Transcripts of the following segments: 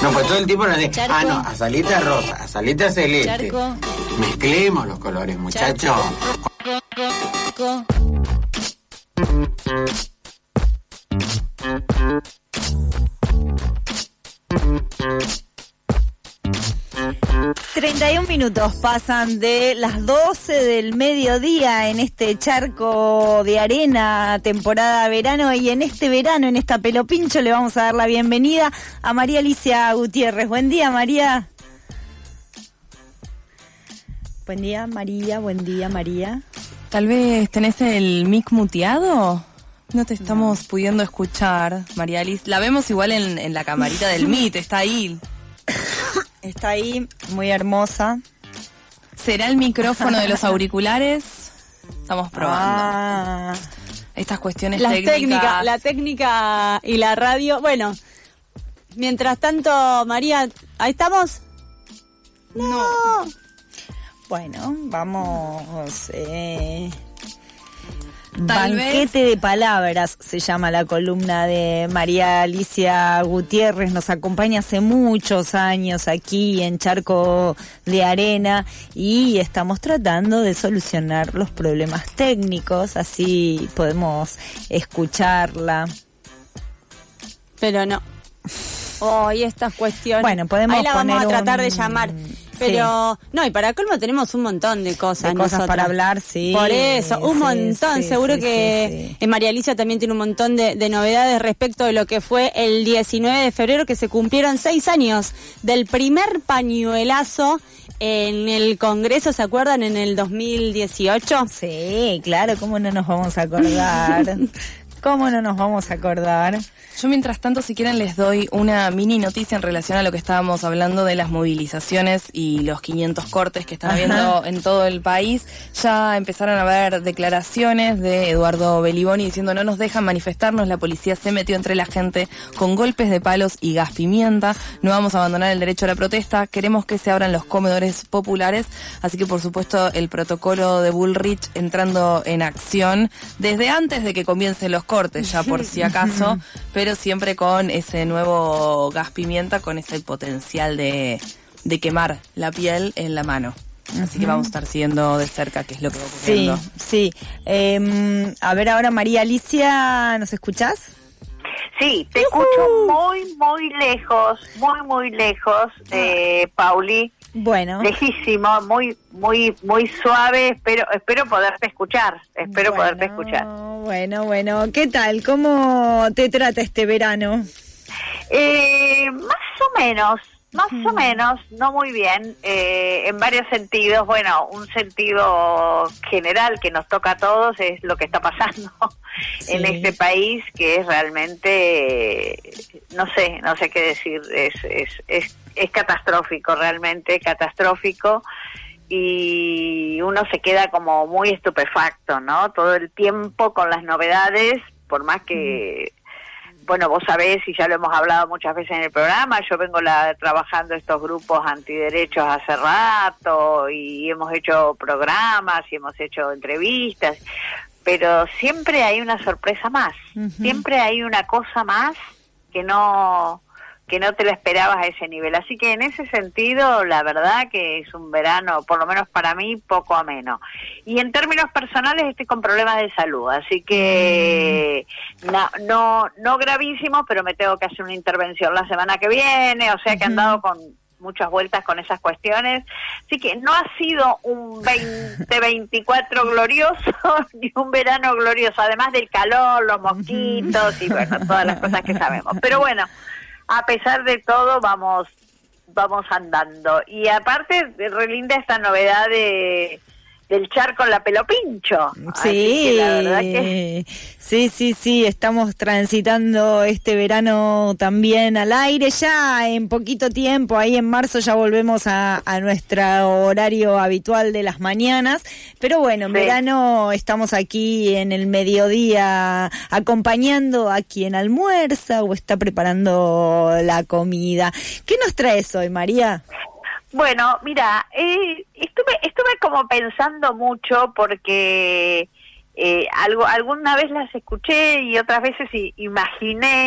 No, pues todo el tiempo nos dice, Charco. no, azalita rosa, azalita celeste. Charco. Mezclemos los colores, muchachos. Charco. 31 minutos pasan de las 12 del mediodía en este charco de arena, temporada verano, y en este verano, en esta Pelo Pincho, le vamos a dar la bienvenida a María Alicia Gutiérrez. Buen día, María. Buen día, María. Buen día, María. Tal vez tenés el mic muteado. No te estamos pudiendo escuchar, María Alicia. La vemos igual en la camarita del Meet, está ahí. Está ahí, muy hermosa. ¿Será el micrófono de los auriculares? Estamos probando. Estas cuestiones técnicas. La técnica y la radio. Bueno, mientras tanto, María, ¿ahí estamos? No. Bueno, vamos. Banquete de palabras se llama la columna de María Alicia Gutiérrez. Nos acompaña hace muchos años aquí en Charco de Arena y estamos tratando de solucionar los problemas técnicos, así podemos escucharla. Pero no. Y estas cuestiones. Bueno, podemos ahí la vamos poner a tratar de llamar. Pero, sí. No, y para colmo tenemos un montón de cosas. De cosas para hablar, sí. Por eso, un montón. Seguro que María Alicia también tiene un montón de novedades respecto de lo que fue el 19 de febrero, que se cumplieron 6 años del primer pañuelazo en el Congreso, ¿se acuerdan? En el 2018. Sí, claro, ¿cómo no nos vamos a acordar? ¿Cómo no nos vamos a acordar? Yo mientras tanto, si quieren, les doy una mini noticia en relación a lo que estábamos hablando de las movilizaciones y los 500 cortes que están habiendo en todo el país. Ya empezaron a haber declaraciones de Eduardo Beliboni diciendo no nos dejan manifestarnos, la policía se metió entre la gente con golpes de palos y gas pimienta, no vamos a abandonar el derecho a la protesta, queremos que se abran los comedores populares, así que por supuesto el protocolo de Bullrich entrando en acción desde antes de que comiencen los cortes, ya por si acaso, pero siempre con ese nuevo gas pimienta, con ese potencial de quemar la piel en la mano. Así que vamos a estar siguiendo de cerca qué es lo que va ocurriendo. Sí. A ver ahora, María Alicia, ¿nos escuchás? Sí, te escucho muy lejos, muy lejos, Pauli. Bueno. Lejísimo, muy suave, espero poderte escuchar, poderte escuchar. Bueno, ¿qué tal? ¿Cómo te trata este verano? Más o menos, no muy bien, en varios sentidos. Bueno, un sentido general que nos toca a todos es lo que está pasando en este país, que es realmente, no sé qué decir, es catastrófico, realmente catastrófico, y uno se queda como muy estupefacto, ¿no? Todo el tiempo con las novedades, por más que... Bueno, vos sabés, y ya lo hemos hablado muchas veces en el programa, yo vengo trabajando estos grupos antiderechos hace rato, y hemos hecho programas, y hemos hecho entrevistas, pero siempre hay una sorpresa más, siempre hay una cosa más que no te lo esperabas a ese nivel. Así que en ese sentido, la verdad que es un verano, por lo menos para mí, poco ameno. Y en términos personales estoy con problemas de salud, así que no gravísimos, pero me tengo que hacer una intervención la semana que viene, o sea que he andado con muchas vueltas con esas cuestiones. Así que no ha sido un 2024 glorioso, ni un verano glorioso, además del calor, los mosquitos y bueno, todas las cosas que sabemos. Pero bueno, a pesar de todo, vamos andando. Y aparte, re linda esta novedad del charco en la Pelo Pincho. Sí, la verdad que... sí, estamos transitando este verano también al aire, ya en poquito tiempo, ahí en marzo ya volvemos a nuestro horario habitual de las mañanas, pero bueno, en verano estamos aquí en el mediodía acompañando a quien almuerza o está preparando la comida. ¿Qué nos traes hoy, María? Bueno, mira, estuve como pensando mucho porque alguna vez las escuché y otras veces imaginé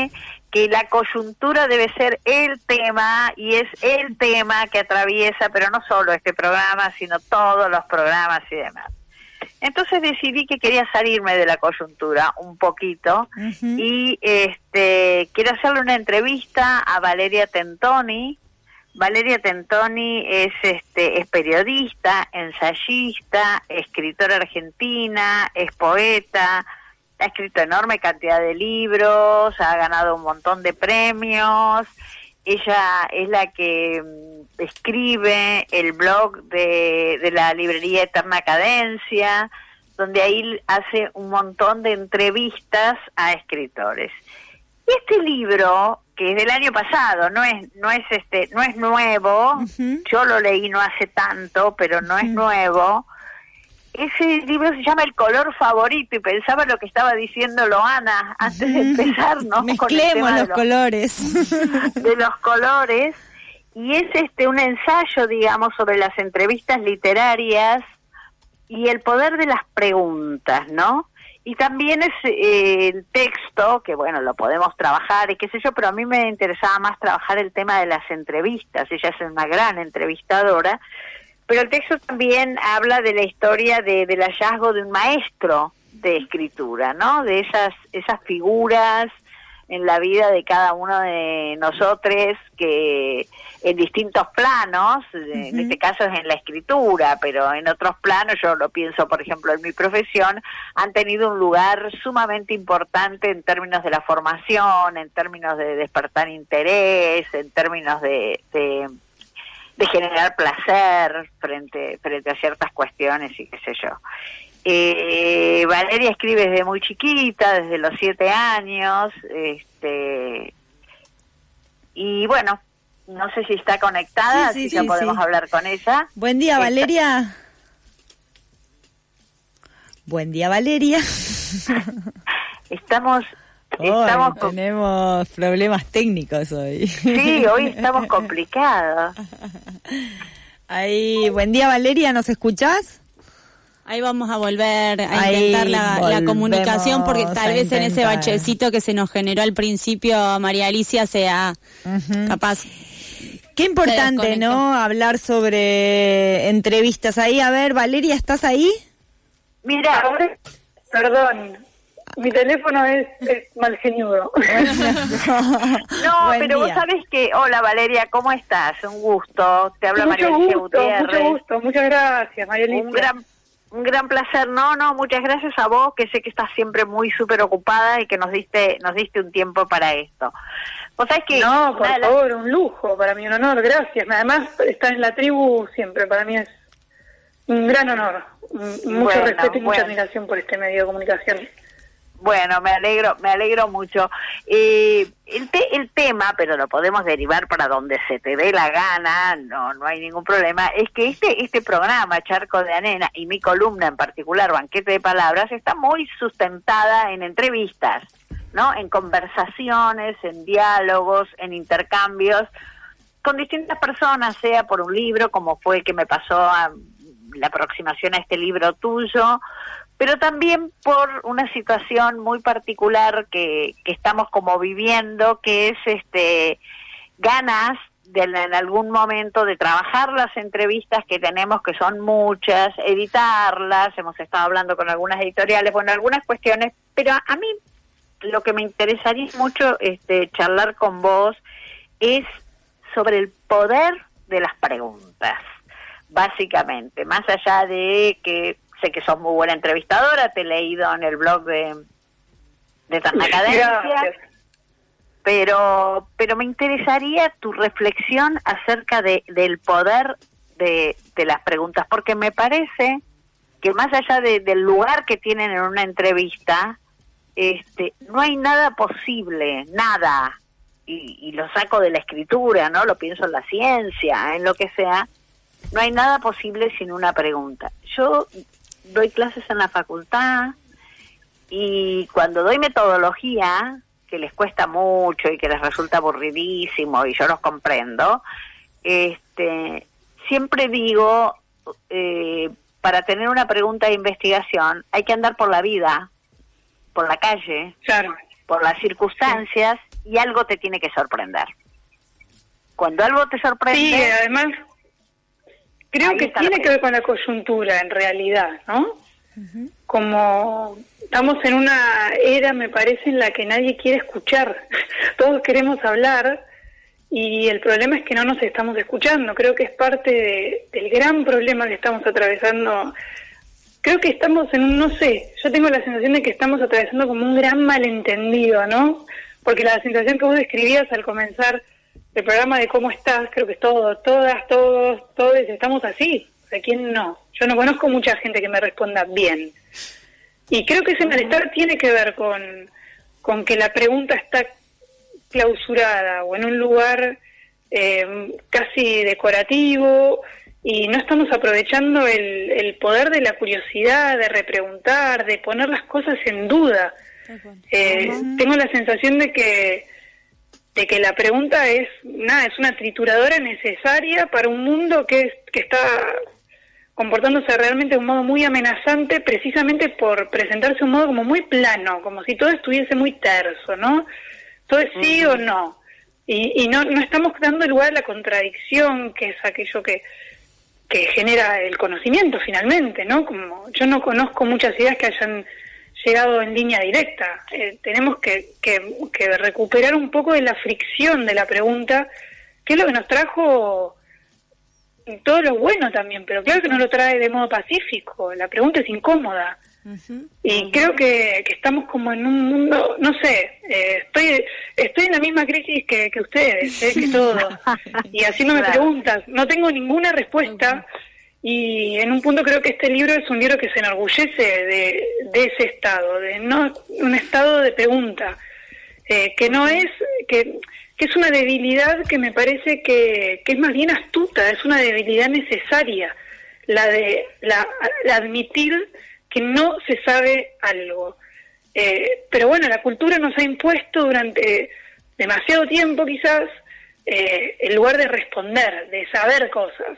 que la coyuntura debe ser el tema, y es el tema que atraviesa, pero no solo este programa, sino todos los programas y demás. Entonces decidí que quería salirme de la coyuntura un poquito, y quiero hacerle una entrevista a Valeria Tentoni. Valeria Tentoni es periodista, ensayista, escritora argentina, es poeta, ha escrito enorme cantidad de libros, ha ganado un montón de premios. Ella es la que escribe el blog de la librería Eterna Cadencia, donde ahí hace un montón de entrevistas a escritores. Y este libro, que es del año pasado, no es nuevo, yo lo leí no hace tanto, pero no es nuevo. Ese libro se llama El color favorito, y pensaba lo que estaba diciendo Loana antes de empezar, ¿no? Mezclemos los colores. De los colores, y es un ensayo, digamos, sobre las entrevistas literarias y el poder de las preguntas, ¿no? Y también es el texto, que bueno, lo podemos trabajar y qué sé yo, pero a mí me interesaba más trabajar el tema de las entrevistas. Ella es una gran entrevistadora, pero el texto también habla de la historia del hallazgo de un maestro de escritura, ¿no? De esas figuras en la vida de cada uno de nosotros, que en distintos planos, en este caso es en la escritura, pero en otros planos, yo lo pienso por ejemplo en mi profesión, han tenido un lugar sumamente importante en términos de la formación, en términos de despertar interés, en términos de generar placer frente a ciertas cuestiones y qué sé yo. Valeria escribe desde muy chiquita, desde los 7 años, y bueno, no sé si está conectada, así que podemos hablar con ella. Buen día, Valeria. Buen día, Valeria. Tenemos problemas técnicos hoy. Sí, hoy estamos complicados. Ahí, buen día, Valeria, ¿nos escuchás? Ahí vamos a volver a intentar la comunicación, porque tal vez en ese bachecito que se nos generó al principio, María Alicia, sea capaz. Qué importante, ¿no? Hablar sobre entrevistas. Ahí, a ver, Valeria, ¿estás ahí? Mira, perdón, mi teléfono es malgeñudo. No, Buen pero día. vos sabés que... Hola, Valeria, ¿cómo estás? Un gusto. Te habla María Alicia Gutiérrez. Mucho gusto, muchas gracias, María Alicia. Un gran placer. No, muchas gracias a vos, que sé que estás siempre muy súper ocupada y que nos diste un tiempo para esto. Vos sabés que... No, por favor, un lujo, para mí un honor, gracias. Además, estar en la tribu siempre para mí es un gran honor. Mucho respeto y mucha admiración por este medio de comunicación. Bueno, me alegro mucho. El tema, pero lo podemos derivar para donde se te dé la gana, no hay ningún problema, es que este programa, Charco de Arena, y mi columna en particular, Banquete de Palabras, está muy sustentada en entrevistas, ¿no? En conversaciones, en diálogos, en intercambios con distintas personas, sea por un libro, como fue el que me pasó a la aproximación a este libro tuyo, pero también por una situación muy particular que estamos como viviendo, que es ganas de en algún momento de trabajar las entrevistas que tenemos, que son muchas, editarlas. Hemos estado hablando con algunas editoriales, bueno, algunas cuestiones, pero a mí lo que me interesaría mucho charlar con vos es sobre el poder de las preguntas, básicamente, más allá de que sé que sos muy buena entrevistadora, te he leído en el blog de Eterna Cadencia, pero me interesaría tu reflexión acerca del poder de las preguntas, porque me parece que más allá del lugar que tienen en una entrevista, no hay nada posible, nada, y lo saco de la escritura, ¿no? Lo pienso en la ciencia, en lo que sea, no hay nada posible sin una pregunta. Yo doy clases en la facultad y cuando doy metodología, que les cuesta mucho y que les resulta aburridísimo y yo los comprendo, siempre digo, para tener una pregunta de investigación hay que andar por la vida, por la calle, claro, por las circunstancias, y algo te tiene que sorprender. Cuando algo te sorprende... Sí, además, creo que tiene que ver con la coyuntura, en realidad, ¿no? Como estamos en una era, me parece, en la que nadie quiere escuchar. Todos queremos hablar y el problema es que no nos estamos escuchando. Creo que es parte del gran problema que estamos atravesando. Creo que estamos en un, no sé, yo tengo la sensación de que estamos atravesando como un gran malentendido, ¿no? Porque la sensación que vos describías al comenzar el programa de cómo estás, creo que todos estamos así. O sea, ¿quién no? Yo no conozco mucha gente que me responda bien. Y creo que ese malestar tiene que ver con que la pregunta está clausurada o en un lugar casi decorativo y no estamos aprovechando el poder de la curiosidad, de repreguntar, de poner las cosas en duda. Tengo la sensación de que la pregunta es una trituradora necesaria para un mundo que está comportándose realmente de un modo muy amenazante, precisamente por presentarse de un modo como muy plano, como si todo estuviese muy terso, ¿no? Todo es sí o no. Y no estamos dando lugar a la contradicción, que es aquello que genera el conocimiento finalmente, ¿no? Como yo no conozco muchas ideas que hayan llegado en línea directa. Tenemos que recuperar un poco de la fricción de la pregunta, que es lo que nos trajo todo lo bueno también, pero claro que no lo trae de modo pacífico. La pregunta es incómoda. Y creo que estamos como en un mundo, no sé, estoy en la misma crisis que ustedes, que todos, y haciéndome preguntas. No tengo ninguna respuesta, y en un punto creo que este libro es un libro que se enorgullece de ese estado, de no un estado de pregunta, que no es, que es una debilidad que me parece que es más bien astuta, es una debilidad necesaria, la de admitir que no se sabe algo. Pero bueno, la cultura nos ha impuesto durante demasiado tiempo quizás el lugar de responder, de saber cosas.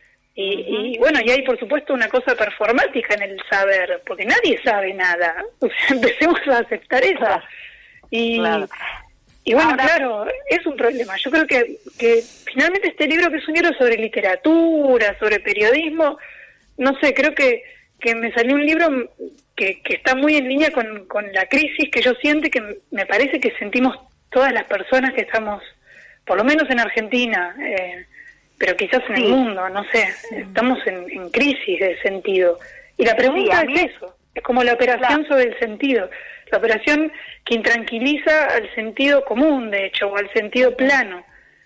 Y bueno, y hay por supuesto una cosa performática en el saber, porque nadie sabe nada. O sea, empecemos a aceptar eso. Y bueno, ahora, claro, es un problema. Yo creo que finalmente este libro, que es un libro sobre literatura, sobre periodismo, no sé, creo que me salió un libro que está muy en línea con la crisis que yo siento y que me parece que sentimos todas las personas que estamos, por lo menos en Argentina, pero quizás en el mundo, no sé, estamos en crisis de sentido. Y la pregunta es eso, es como la operación sobre el sentido, la operación que intranquiliza al sentido común, de hecho, o al sentido plano.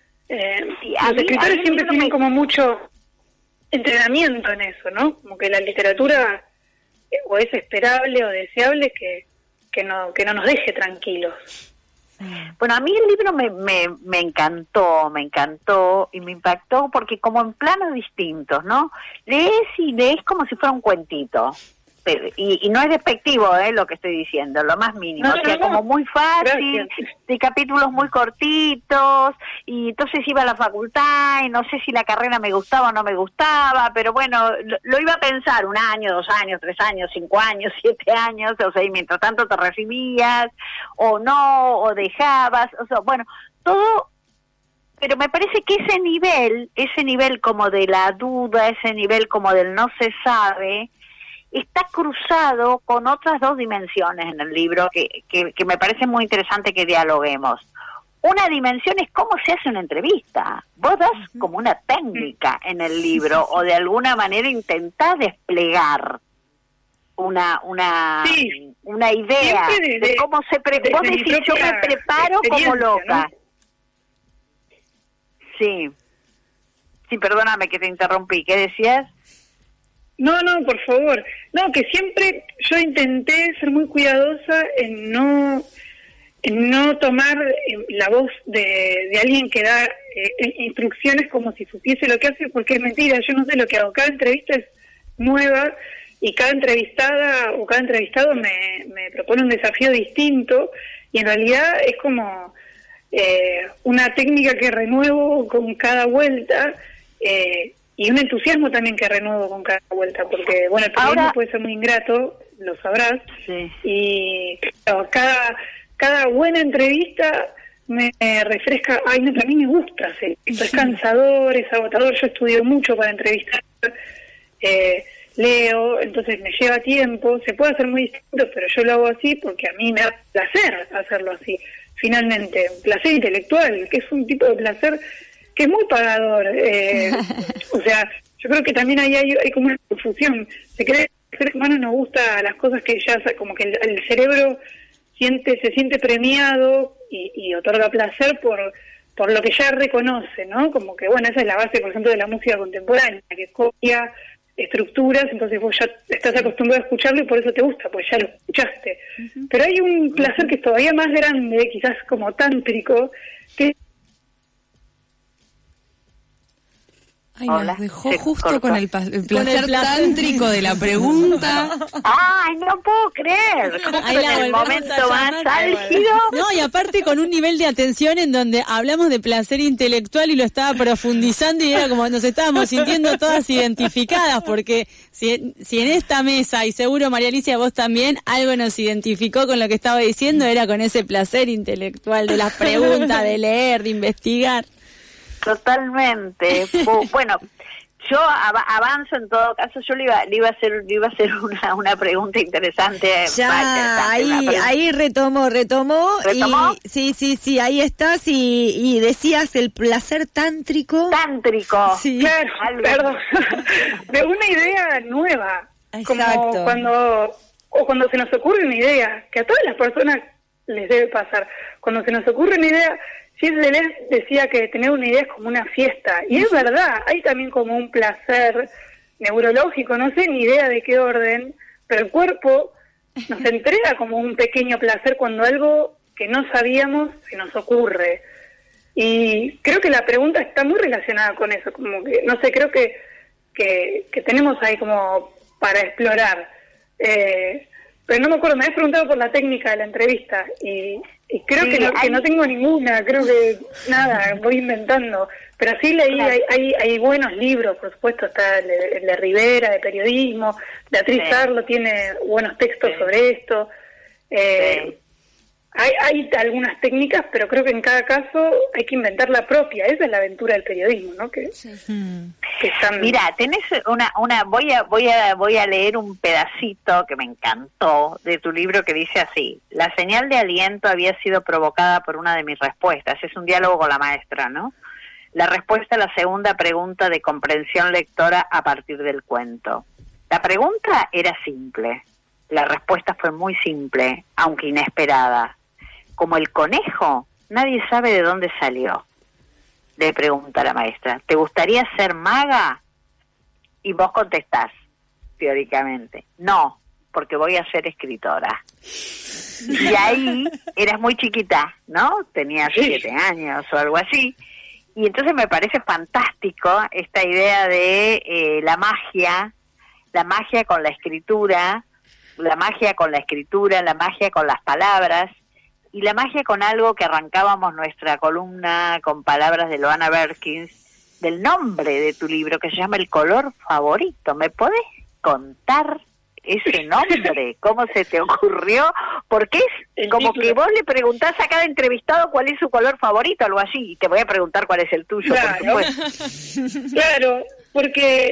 Los escritores siempre tienen como mucho entrenamiento en eso, ¿no? Como que la literatura o es esperable o deseable que no nos deje tranquilos. Bueno, a mí el libro me encantó y me impactó porque como en planos distintos, ¿no? Lees como si fuera un cuentito. Y no es despectivo lo que estoy diciendo, lo más mínimo, o sea, como muy fácil, de capítulos muy cortitos, y entonces iba a la facultad y no sé si la carrera me gustaba o no me gustaba, pero bueno, lo iba a pensar 1 año, 2 años, 3 años, 5 años, 7 años, o sea, y mientras tanto te recibías, o no, o dejabas, o sea, bueno, todo. Pero me parece que ese nivel como de la duda, ese nivel como del no se sabe, está cruzado con otras 2 dimensiones en el libro que me parece muy interesante que dialoguemos. Una dimensión es cómo se hace una entrevista. Vos das como una técnica en el libro, o de alguna manera intentás desplegar una idea de cómo se prepara. Vos decís, yo me preparo como loca. ¿No? Sí, perdóname que te interrumpí. ¿Qué decías? No, por favor. No, que siempre yo intenté ser muy cuidadosa en no tomar la voz de alguien que da instrucciones como si supiese lo que hace, porque es mentira, yo no sé lo que hago. Cada entrevista es nueva y cada entrevistada o cada entrevistado me propone un desafío distinto, y en realidad es como una técnica que renuevo con cada vuelta, y un entusiasmo también que renuevo con cada vuelta, porque bueno, el periodismo puede ser muy ingrato, lo sabrás, y claro, cada buena entrevista me refresca, a mí me gusta, sí. Es cansador, es agotador, yo estudio mucho para entrevistar, leo, entonces me lleva tiempo, se puede hacer muy distinto, pero yo lo hago así porque a mí me da placer hacerlo así. Finalmente, un placer intelectual, que es un tipo de placer que es muy pagador. O sea, yo creo que también ahí hay como una confusión. Se cree que el ser humano nos gusta las cosas que ya, como que el cerebro se siente premiado y otorga placer por lo que ya reconoce, ¿no? Como que, bueno, esa es la base, por ejemplo, de la música contemporánea, que copia estructuras, entonces vos ya estás acostumbrado a escucharlo y por eso te gusta, pues ya lo escuchaste. Pero hay un placer que es todavía más grande, quizás como tántrico, que... Ay, nos dejó justo con el placer tántrico de la pregunta. ¡Ay, no puedo creer! Justo en el momento más álgido. No, y aparte con un nivel de atención en donde hablamos de placer intelectual y lo estaba profundizando y era como nos estábamos sintiendo todas identificadas, porque si en esta mesa, y seguro María Alicia vos también, algo nos identificó con lo que estaba diciendo, era con ese placer intelectual de las preguntas, de leer, de investigar. Totalmente. Bueno, yo avanzo en todo caso. Yo le iba a hacer una pregunta interesante. Ya, ahí retomó. ¿Retomó? Y, sí, ahí estás y decías el placer tántrico. Tántrico. Sí. Claro, perdón. De una idea nueva. Exacto. Como cuando se nos ocurre una idea, que a todas las personas les debe pasar. Cuando se nos ocurre una idea, Gilles Deleuze decía que tener una idea es como una fiesta, y es verdad, hay también como un placer neurológico, no sé ni idea de qué orden, pero el cuerpo nos entrega como un pequeño placer cuando algo que no sabíamos se nos ocurre. Y creo que la pregunta está muy relacionada con eso, como que, no sé, creo que tenemos ahí como para explorar. Pero no me acuerdo, me habías preguntado por la técnica de la entrevista y creo que no tengo ninguna, creo que nada, voy inventando. Pero sí leí, claro. hay buenos libros, por supuesto, está el de Rivera, de periodismo, Beatriz Arlo tiene buenos textos sobre esto. Hay algunas técnicas, pero creo que en cada caso hay que inventar la propia. Esa es la aventura del periodismo, ¿no? Que están... Mira, tenés voy a leer un pedacito que me encantó de tu libro que dice así: la señal de aliento había sido provocada por una de mis respuestas. Es un diálogo con la maestra, ¿no? La respuesta a la segunda pregunta de comprensión lectora a partir del cuento. La pregunta era simple. La respuesta fue muy simple, aunque inesperada. Como el conejo, nadie sabe de dónde salió. Le pregunta la maestra: ¿te gustaría ser maga? Y vos contestás, teóricamente, no, porque voy a ser escritora. Y ahí eras muy chiquita, ¿no? Tenías 7 años o algo así. Y entonces me parece fantástico esta idea de la magia con la escritura, la magia con las palabras, y la magia con algo que arrancábamos nuestra columna con palabras de Loana Berkins, del nombre de tu libro, que se llama El color favorito. ¿Me podés contar ese nombre? ¿Cómo se te ocurrió? Porque es como que vos le preguntás a cada entrevistado cuál es su color favorito, algo así, y te voy a preguntar cuál es el tuyo, claro. por supuesto. Claro, porque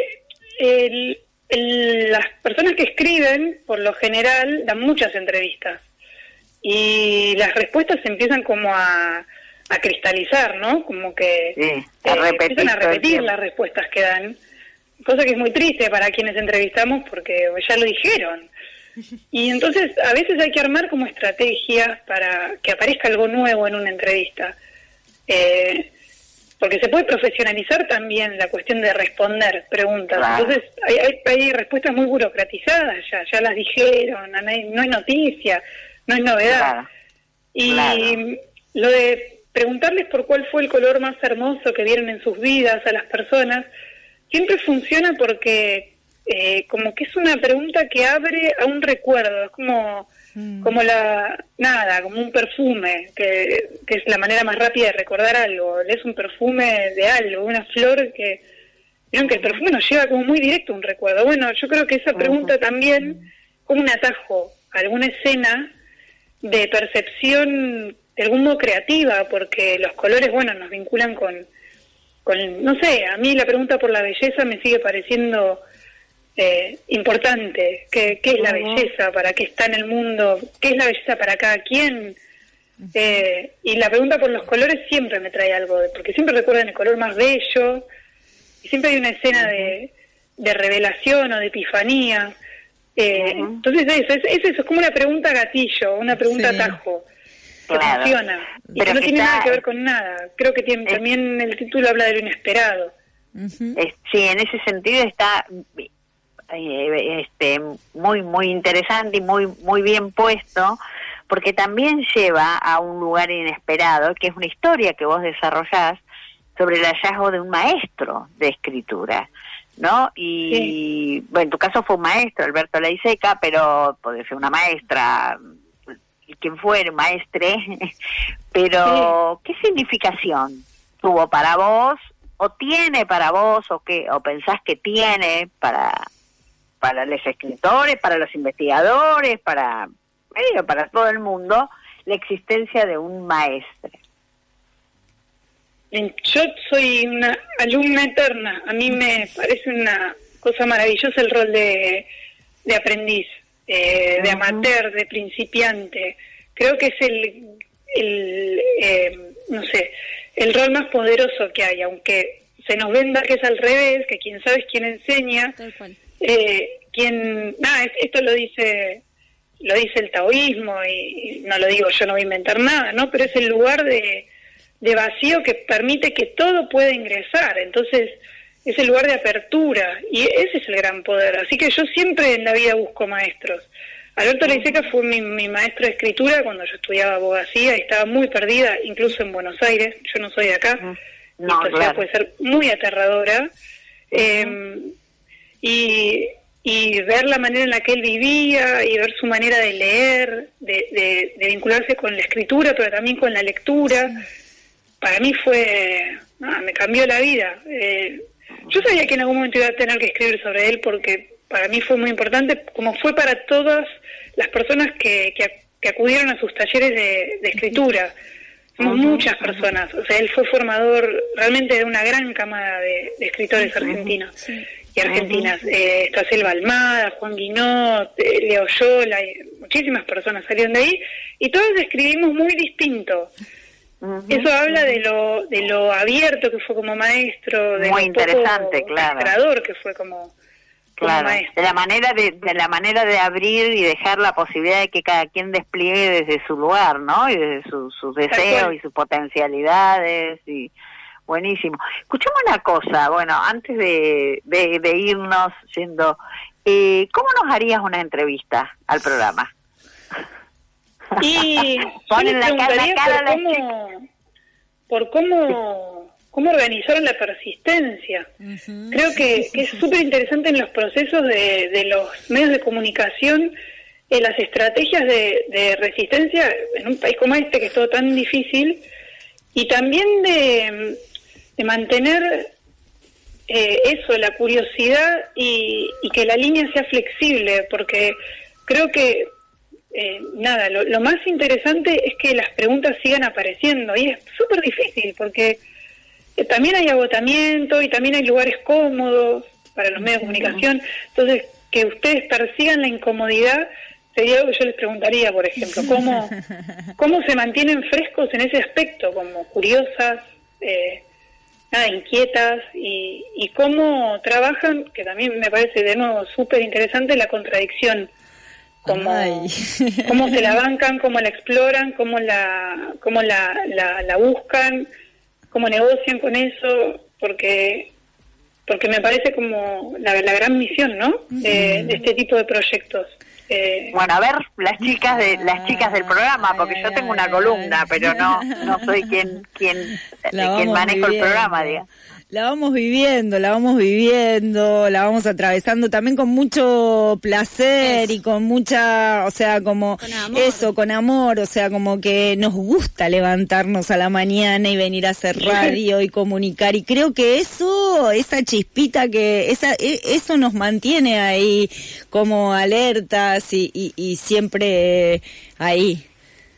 las personas que escriben, por lo general, dan muchas entrevistas. Y las respuestas se empiezan como a cristalizar, ¿no? Como que empiezan a repetir las respuestas que dan. Cosa que es muy triste para quienes entrevistamos porque ya lo dijeron. Y entonces a veces hay que armar como estrategias para que aparezca algo nuevo en una entrevista. Porque se puede profesionalizar también la cuestión de responder preguntas. Claro. Entonces hay respuestas muy burocratizadas, ya las dijeron, no hay noticia, no es novedad. Claro. Y lo de preguntarles por cuál fue el color más hermoso que vieron en sus vidas a las personas, siempre funciona porque como que es una pregunta que abre a un recuerdo, es como como un perfume, que es la manera más rápida de recordar algo. Es un perfume de algo, una flor que... Vieron que el perfume nos lleva como muy directo a un recuerdo. Bueno, yo creo que esa pregunta también, como un atajo a alguna escena de percepción de algún modo creativa, porque los colores, bueno, nos vinculan con no sé, a mí la pregunta por la belleza me sigue pareciendo importante. ¿Qué es la belleza? ¿Para qué está en el mundo? ¿Qué es la belleza para cada quien? Y la pregunta por los colores siempre me trae algo, porque siempre recuerdan el color más bello, y siempre hay una escena de revelación o de epifanía. Entonces eso es como una pregunta gatillo, una pregunta atajo, que funciona, y que no tiene nada que ver con nada. Creo que también el título habla de lo inesperado. Sí, en ese sentido está muy muy interesante y muy bien puesto, porque también lleva a un lugar inesperado, que es una historia que vos desarrollás sobre el hallazgo de un maestro de escritura, ¿no? Y bueno, en tu caso fue un maestro, Alberto Laiseca, pero puede ser una maestra, quien fuera, un maestre, pero ¿qué significación tuvo para vos, o tiene para vos, o pensás que tiene para los escritores, para los investigadores, para todo el mundo, la existencia de un maestro? Yo soy una alumna eterna. A mí me parece una cosa maravillosa el rol de aprendiz, de amateur, de principiante. Creo que es no sé, el rol más poderoso que hay, aunque se nos venda que es al revés, que quien sabe es quien enseña. Esto lo dice el taoísmo, y no lo digo yo, no voy a inventar nada, ¿no? Pero es el lugar de vacío que permite que todo pueda ingresar. Entonces es el lugar de apertura, y ese es el gran poder. Así que yo siempre en la vida busco maestros. Alberto Laiseca fue mi maestro de escritura cuando yo estudiaba abogacía, y estaba muy perdida, incluso en Buenos Aires. Yo no soy de acá, y esta ciudad puede ser muy aterradora. Y ver la manera en la que él vivía, y ver su manera de leer, de vincularse con la escritura, pero también con la lectura, para mí me cambió la vida. Yo sabía que en algún momento iba a tener que escribir sobre él, porque para mí fue muy importante, como fue para todas las personas que acudieron a sus talleres de escritura. Somos muchas personas, o sea, él fue formador realmente de una gran camada de escritores argentinos y argentinas. Está Selva Almada, Juan Guinot, Leo Yola, muchísimas personas salieron de ahí, y todos escribimos muy distinto. Eso habla de lo abierto que fue como maestro, de muy lo interesante, poco claro, castrador que fue como maestro. de la manera de abrir y dejar la posibilidad de que cada quien despliegue desde su lugar, ¿no? Y desde sus deseos y sus potencialidades. Y buenísimo. Escuchame una cosa, bueno, antes de irnos yendo, ¿cómo nos harías una entrevista al programa? Y ponen la cara por cómo organizaron la persistencia. Creo que es súper interesante en los procesos de los medios de comunicación, las estrategias de resistencia en un país como este, que es todo tan difícil, y también de mantener la curiosidad, y que la línea sea flexible, porque creo que lo más interesante es que las preguntas sigan apareciendo, y es súper difícil porque también hay agotamiento y también hay lugares cómodos para los medios de comunicación. Entonces, que ustedes persigan la incomodidad sería algo que yo les preguntaría, por ejemplo, cómo se mantienen frescos en ese aspecto, como curiosas, inquietas, y cómo trabajan, que también me parece de nuevo súper interesante, la contradicción. Cómo se la bancan, cómo la exploran, cómo la buscan, cómo negocian con eso, porque me parece como la gran misión, ¿no? De este tipo de proyectos. Bueno, a ver, las chicas del programa, porque yo tengo una columna, pero no soy quien manejo el programa, digamos. La vamos viviendo, la vamos atravesando también con mucho placer y con mucha, o sea, como con amor, o sea, como que nos gusta levantarnos a la mañana y venir a hacer radio y comunicar, y creo que esa chispita eso nos mantiene ahí como alertas y siempre ahí.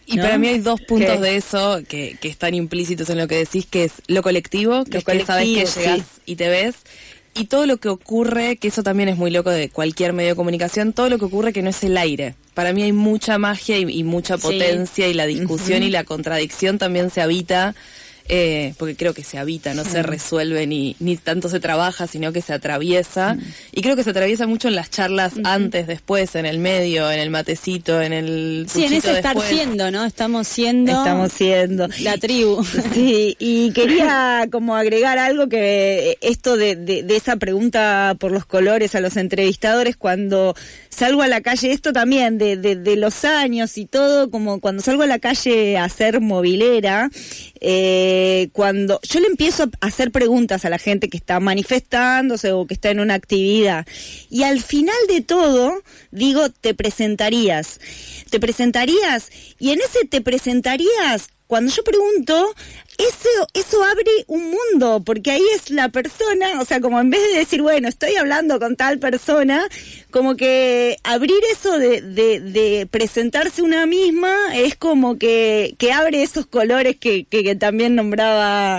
Y para mí hay dos puntos de eso que están implícitos en lo que decís, que es lo colectivo, que sabes que llegás y te ves, y todo lo que ocurre, que eso también es muy loco de cualquier medio de comunicación, todo lo que ocurre que no es el aire. Para mí hay mucha magia y mucha potencia, y la discusión y la contradicción también se habita, porque creo que se habita, no se resuelve ni tanto se trabaja, sino que se atraviesa. Y creo que se atraviesa mucho en las charlas antes, después, en el medio, en el matecito, en el en ese después. estar siendo, ¿no? Estamos siendo la tribu. Sí, y quería como agregar algo, que esto de esa pregunta por los colores a los entrevistadores cuando salgo a la calle, esto también de los años y todo, como cuando salgo a la calle a hacer movilera, cuando yo le empiezo a hacer preguntas a la gente que está manifestándose o que está en una actividad, y al final de todo digo, te presentarías, y en ese te presentarías, cuando yo pregunto, eso abre un mundo, porque ahí es la persona, o sea, como en vez de decir, bueno, estoy hablando con tal persona, como que abrir eso de presentarse una misma es como que abre esos colores que también nombrabas,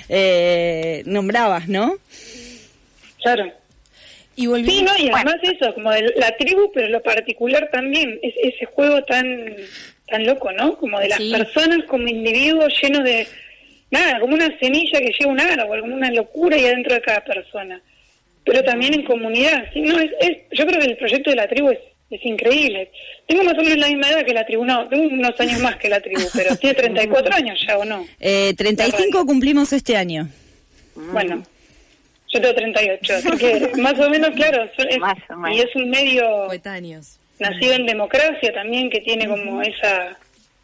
¿no? Claro. Y sí, no, y además eso, como de la tribu, pero lo particular también, es ese juego tan loco, ¿no? Como de las personas como individuos llenos de nada, como una semilla que lleva un árbol, como una locura y adentro de cada persona, pero también en comunidad. ¿Sí? No, yo creo que el proyecto de la tribu es increíble. Tengo más o menos la misma edad que la tribu, no, tengo unos años más que la tribu, pero tiene 34 años ya, ¿o no? 35 cumplimos este año. Bueno, yo tengo 38, así que más o menos, claro, y es un medio coetáneos, nacido en democracia también, que tiene como esa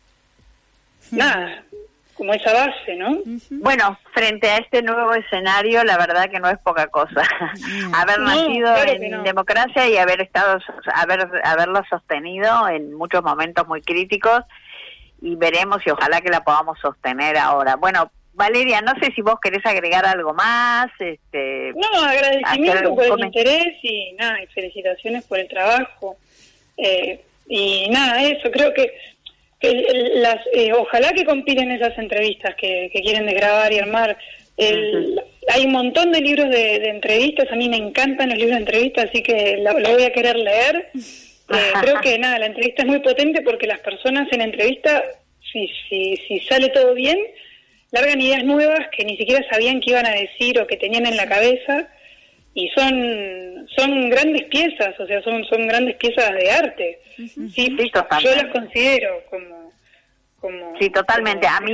como esa base, ¿no? Bueno, frente a este nuevo escenario, la verdad que no es poca cosa. Haber nacido en democracia y haberlo sostenido en muchos momentos muy críticos, y veremos y ojalá que la podamos sostener ahora. Bueno, Valeria, no sé si vos querés agregar algo más. No, agradecimiento por el interés y felicitaciones por el trabajo. Y eso, creo que ojalá que compilen esas entrevistas que quieren desgrabar y armar. Hay un montón de libros de entrevistas, a mí me encantan los libros de entrevistas, así que lo voy a querer leer. Creo que la entrevista es muy potente porque las personas en entrevista, si sale todo bien, largan ideas nuevas que ni siquiera sabían que iban a decir o que tenían en la cabeza, y son grandes piezas, o sea, son grandes piezas de arte. Sí, yo las considero como sí, totalmente. A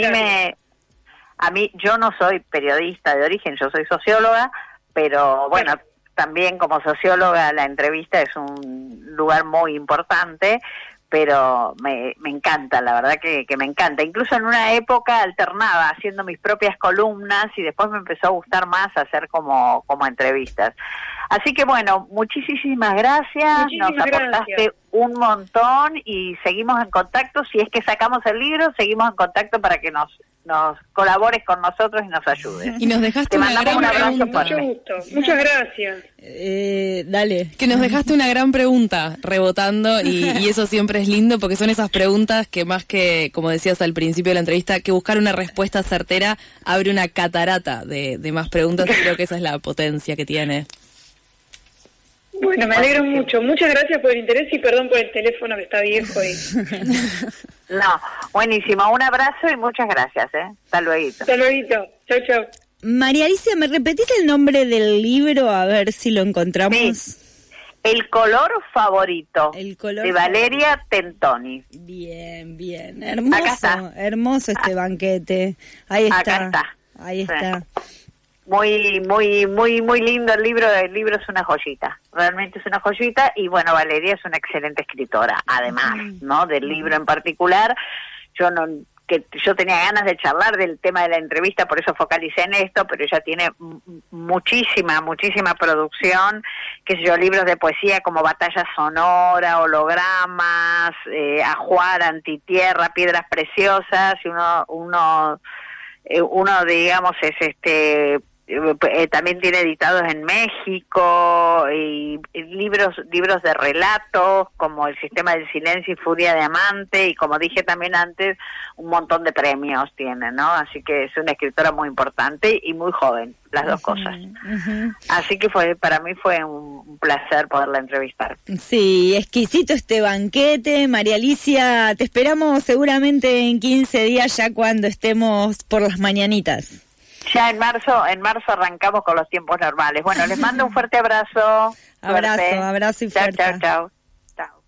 mí yo no soy periodista de origen, yo soy socióloga, pero bueno, también como socióloga la entrevista es un lugar muy importante, pero me encanta, la verdad que me encanta. Incluso en una época alternaba haciendo mis propias columnas y después me empezó a gustar más hacer como entrevistas. Así que bueno, muchísimas gracias, nos aportaste un montón y seguimos en contacto. Si es que sacamos el libro, seguimos en contacto para que nos colabores con nosotros y nos ayudes. Y nos dejaste una gran pregunta. Mucho gusto. Muchas gracias. Dale. Que nos dejaste una gran pregunta rebotando y eso siempre es lindo porque son esas preguntas que más que, como decías al principio de la entrevista, que buscar una respuesta certera abre una catarata de más preguntas, y creo que esa es la potencia que tiene. Bueno, me alegro mucho. Muchas gracias por el interés y perdón por el teléfono que está viejo. No, buenísimo. Un abrazo y muchas gracias. Hasta luego. Hasta luego. Chau, chau. María Alicia, ¿me repetís el nombre del libro? A ver si lo encontramos. Sí. El color favorito, de Valeria Tentoni. Bien. Hermoso este banquete. Ahí está. Ahí está. Muy lindo el libro. El libro es una joyita, realmente es una joyita. Y bueno, Valeria es una excelente escritora, además, ¿no? Del libro en particular. Yo tenía ganas de charlar del tema de la entrevista, por eso focalicé en esto, pero ella tiene muchísima producción, qué sé yo, libros de poesía como Batalla Sonora, Hologramas, Ajuar, Antitierra, Piedras Preciosas, y uno digamos es también tiene editados en México y libros de relatos como El sistema del silencio y Furia de amante, y como dije también antes, un montón de premios tiene, ¿no? Así que es una escritora muy importante y muy joven, las dos cosas. Así que para mí fue un placer poderla entrevistar. Sí, exquisito este banquete. María Alicia, te esperamos seguramente en 15 días ya cuando estemos por las mañanitas. Ya en marzo arrancamos con los tiempos normales. Bueno, les mando un fuerte abrazo. Abrazo y fuerza. Chao.